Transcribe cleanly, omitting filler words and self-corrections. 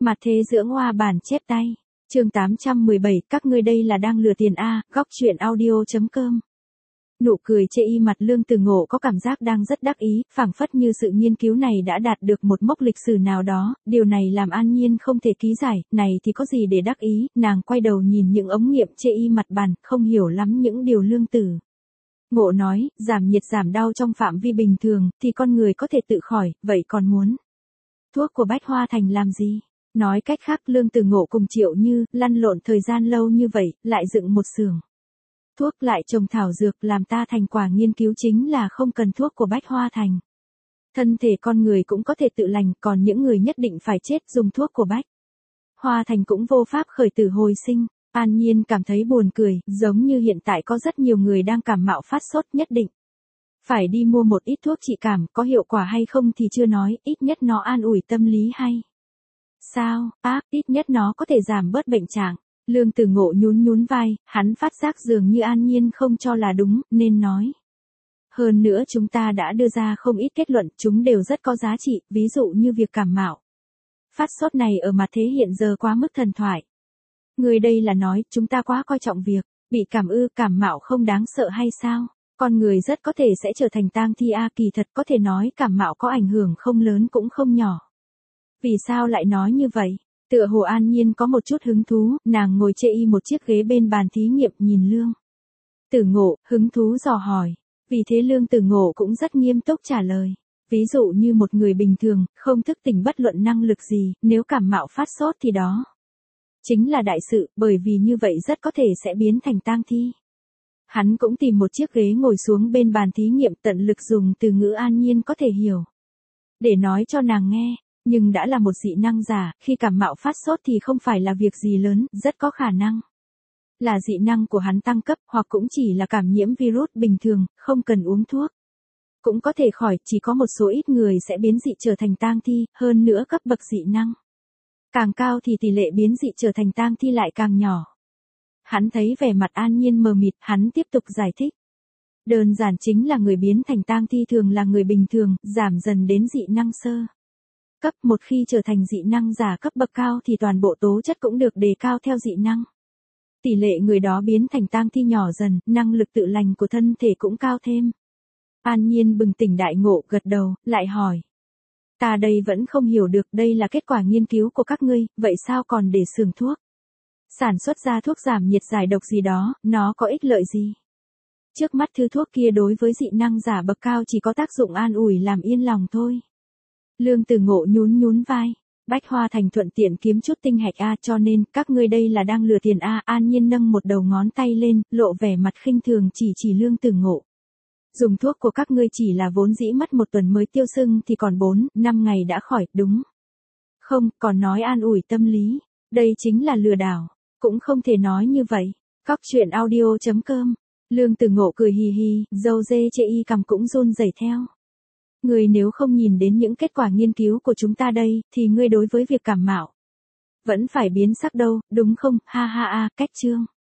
Mặt thế dưỡng hoa bản chép tay. Chương 817, các ngươi đây là đang lừa tiền a, góc truyện audio.com. Nụ cười chê y mặt Lương Từ Ngộ có cảm giác đang rất đắc ý, phảng phất như sự nghiên cứu này đã đạt được một mốc lịch sử nào đó, điều này làm An Nhiên không thể ký giải, này thì có gì để đắc ý, nàng quay đầu nhìn những ống nghiệm chê y mặt bàn, không hiểu lắm những điều Lương Từ Ngộ nói, giảm nhiệt giảm đau trong phạm vi bình thường, thì con người có thể tự khỏi, vậy còn muốn thuốc của Bách Hoa Thành làm gì? Nói cách khác Lương Từ Ngộ cùng Triệu Như, lăn lộn thời gian lâu như vậy, lại dựng một xưởng thuốc lại trồng thảo dược làm ta thành quả nghiên cứu chính là không cần thuốc của Bách Hoa Thành. Thân thể con người cũng có thể tự lành, còn những người nhất định phải chết dùng thuốc của Bách Hoa Thành cũng vô pháp khởi tử hồi sinh. An Nhiên cảm thấy buồn cười, giống như hiện tại có rất nhiều người đang cảm mạo phát sốt nhất định phải đi mua một ít thuốc trị cảm, có hiệu quả hay không thì chưa nói, ít nhất nó an ủi tâm lý hay sao, ít nhất nó có thể giảm bớt bệnh trạng. Lương Từ Ngộ nhún vai, hắn phát giác dường như An Nhiên không cho là đúng, nên nói. Hơn nữa chúng ta đã đưa ra không ít kết luận, chúng đều rất có giá trị, ví dụ như việc cảm mạo phát sốt này ở mặt thế hiện giờ quá mức thần thoại. Người đây là nói, chúng ta quá coi trọng việc bị cảm mạo không đáng sợ hay sao? Con người rất có thể sẽ trở thành tang thi kỳ thật có thể nói cảm mạo có ảnh hưởng không lớn cũng không nhỏ. Vì sao lại nói như vậy? Tựa hồ An Nhiên có một chút hứng thú, nàng ngồi chê y một chiếc ghế bên bàn thí nghiệm nhìn Lương Từ Ngộ, hứng thú dò hỏi. Vì thế Lương Từ Ngộ cũng rất nghiêm túc trả lời. Ví dụ như một người bình thường, không thức tỉnh bất luận năng lực gì, nếu cảm mạo phát sốt thì đó chính là đại sự, bởi vì như vậy rất có thể sẽ biến thành tang thi. Hắn cũng tìm một chiếc ghế ngồi xuống bên bàn thí nghiệm, tận lực dùng từ ngữ An Nhiên có thể hiểu để nói cho nàng nghe. Nhưng đã là một dị năng giả, khi cảm mạo phát sốt thì không phải là việc gì lớn, rất có khả năng là dị năng của hắn tăng cấp, hoặc cũng chỉ là cảm nhiễm virus bình thường, không cần uống thuốc cũng có thể khỏi, chỉ có một số ít người sẽ biến dị trở thành tang thi, hơn nữa cấp bậc dị năng càng cao thì tỷ lệ biến dị trở thành tang thi lại càng nhỏ. Hắn thấy vẻ mặt An Nhiên mờ mịt, hắn tiếp tục giải thích. Đơn giản chính là người biến thành tang thi thường là người bình thường, giảm dần đến dị năng sơ cấp, một khi trở thành dị năng giả cấp bậc cao thì toàn bộ tố chất cũng được đề cao theo dị năng. Tỷ lệ người đó biến thành tang thi nhỏ dần, năng lực tự lành của thân thể cũng cao thêm. An Nhiên bừng tỉnh đại ngộ, gật đầu, lại hỏi. Ta đây vẫn không hiểu được, đây là kết quả nghiên cứu của các ngươi, vậy sao còn để xưởng thuốc sản xuất ra thuốc giảm nhiệt giải độc gì đó, nó có ích lợi gì? Trước mắt thứ thuốc kia đối với dị năng giả bậc cao chỉ có tác dụng an ủi làm yên lòng thôi. Lương Từ Ngộ nhún vai. Bách Hoa Thành thuận tiện kiếm chút tinh hạch cho nên các ngươi đây là đang lừa tiền An Nhiên nâng một đầu ngón tay lên, lộ vẻ mặt khinh thường chỉ Lương Từ Ngộ. Dùng thuốc của các ngươi chỉ là vốn dĩ mất 1 tuần mới tiêu sưng thì còn 4-5 ngày đã khỏi, đúng không? Còn nói an ủi tâm lý, đây chính là lừa đảo. Cũng không thể nói như vậy. Góc truyện audio.com. Lương Từ Ngộ cười hì hì, dâu dê chê y cằm cũng run rẩy theo. Ngươi nếu không nhìn đến những kết quả nghiên cứu của chúng ta đây, thì ngươi đối với việc cảm mạo vẫn phải biến sắc đâu, đúng không? Ha ha, cách chương.